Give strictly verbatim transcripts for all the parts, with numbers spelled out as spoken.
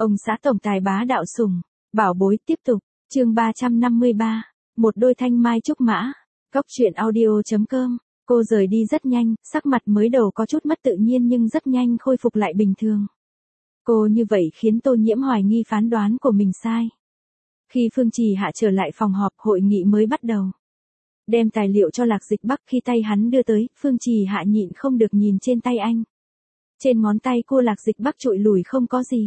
Ông xã tổng tài bá đạo sủng, bảo bối tiếp tục, chương ba trăm năm mươi ba, một đôi thanh mai trúc mã, góc truyện audio.com, cô rời đi rất nhanh, sắc mặt mới đầu có chút mất tự nhiên nhưng rất nhanh khôi phục lại bình thường. Cô như vậy khiến Tô Nhiễm hoài nghi phán đoán của mình sai. Khi Phương Trì Hạ trở lại phòng họp, hội nghị mới bắt đầu. Đem tài liệu cho Lạc Dịch Bắc, khi tay hắn đưa tới, Phương Trì Hạ nhịn không được nhìn trên tay anh. Trên ngón tay cô Lạc Dịch Bắc trụi lùi không có gì.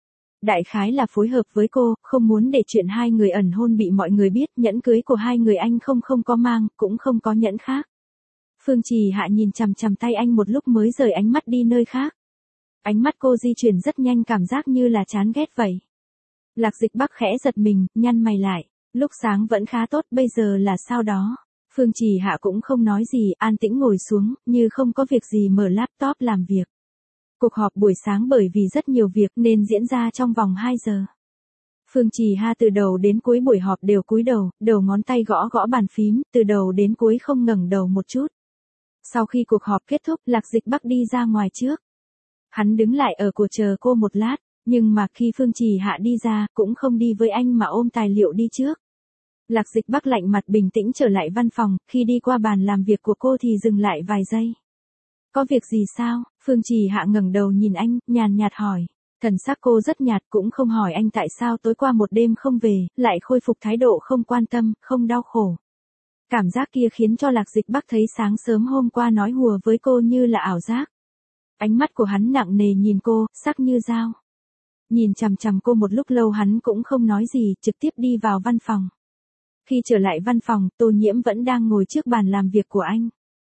Đại khái là phối hợp với cô, không muốn để chuyện hai người ẩn hôn bị mọi người biết, nhẫn cưới của hai người anh không không có mang, cũng không có nhẫn khác. Phương Trì Hạ nhìn chằm chằm tay anh một lúc mới rời ánh mắt đi nơi khác. Ánh mắt cô di chuyển rất nhanh, cảm giác như là chán ghét vậy. Lạc Dịch Bắc khẽ giật mình, nhăn mày lại. Lúc sáng vẫn khá tốt, bây giờ là sao đó? Phương Trì Hạ cũng không nói gì, an tĩnh ngồi xuống, như không có việc gì mở laptop làm việc. Cuộc họp buổi sáng bởi vì rất nhiều việc nên diễn ra trong vòng hai giờ. Phương Trì Hạ từ đầu đến cuối buổi họp đều cúi đầu, đầu ngón tay gõ gõ bàn phím, từ đầu đến cuối không ngẩng đầu một chút. Sau khi cuộc họp kết thúc, Lạc Dịch Bắc đi ra ngoài trước. Hắn đứng lại ở cửa chờ cô một lát, nhưng mà khi Phương Trì Hạ đi ra, cũng không đi với anh mà ôm tài liệu đi trước. Lạc Dịch Bắc lạnh mặt bình tĩnh trở lại văn phòng, khi đi qua bàn làm việc của cô thì dừng lại vài giây. Có việc gì sao? Phương Trì Hạ ngẩng đầu nhìn anh, nhàn nhạt hỏi. Thần sắc cô rất nhạt, cũng không hỏi anh tại sao tối qua một đêm không về, lại khôi phục thái độ không quan tâm, không đau khổ. Cảm giác kia khiến cho Lạc Dịch Bắc thấy sáng sớm hôm qua nói hùa với cô như là ảo giác. Ánh mắt của hắn nặng nề nhìn cô, sắc như dao. Nhìn chằm chằm cô một lúc lâu hắn cũng không nói gì, trực tiếp đi vào văn phòng. Khi trở lại văn phòng, Tô Nhiễm vẫn đang ngồi trước bàn làm việc của anh.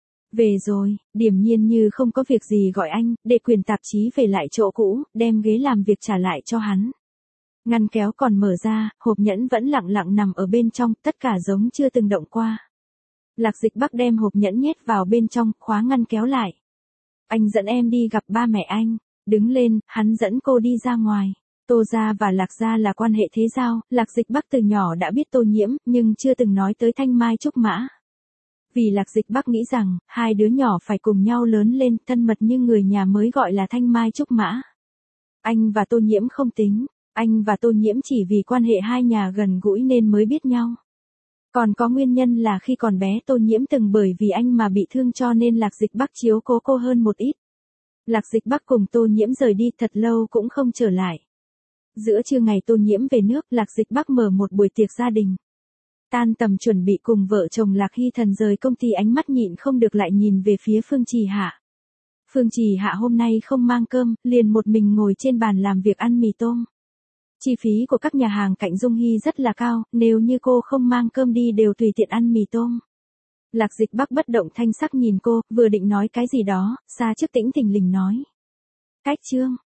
Về rồi, điềm nhiên như không có việc gì gọi anh, để quyền tạp chí về lại chỗ cũ, đem ghế làm việc trả lại cho hắn. Ngăn kéo còn mở ra, hộp nhẫn vẫn lặng lặng nằm ở bên trong, tất cả giống chưa từng động qua. Lạc Dịch Bắc đem hộp nhẫn nhét vào bên trong, khóa ngăn kéo lại. Anh dẫn em đi gặp ba mẹ anh. Đứng lên, hắn dẫn cô đi ra ngoài. Tô gia và Lạc gia là quan hệ thế giao, Lạc Dịch Bắc từ nhỏ đã biết Tô Nhiễm, nhưng chưa từng nói tới thanh mai trúc mã. Vì Lạc Dịch Bắc nghĩ rằng, hai đứa nhỏ phải cùng nhau lớn lên, thân mật như người nhà mới gọi là thanh mai trúc mã. Anh và Tô Nhiễm không tính, anh và Tô Nhiễm chỉ vì quan hệ hai nhà gần gũi nên mới biết nhau. Còn có nguyên nhân là khi còn bé Tô Nhiễm từng bởi vì anh mà bị thương cho nên Lạc Dịch Bắc chiếu cố cô hơn một ít. Lạc Dịch Bắc cùng Tô Nhiễm rời đi thật lâu cũng không trở lại. Giữa trưa ngày Tô Nhiễm về nước, Lạc Dịch Bắc mở một buổi tiệc gia đình. Tan tầm chuẩn bị cùng vợ chồng Lạc Hy Thần rời công ty, ánh mắt nhịn không được lại nhìn về phía Phương Trì Hạ. Phương Trì Hạ hôm nay không mang cơm, liền một mình ngồi trên bàn làm việc ăn mì tôm. Chi phí của các nhà hàng cạnh Dung Hy rất là cao, nếu như cô không mang cơm đi đều tùy tiện ăn mì tôm. Lạc Dịch Bắc bất động thanh sắc nhìn cô, vừa định nói cái gì đó, xa trước tĩnh thình lình nói. Cách chương,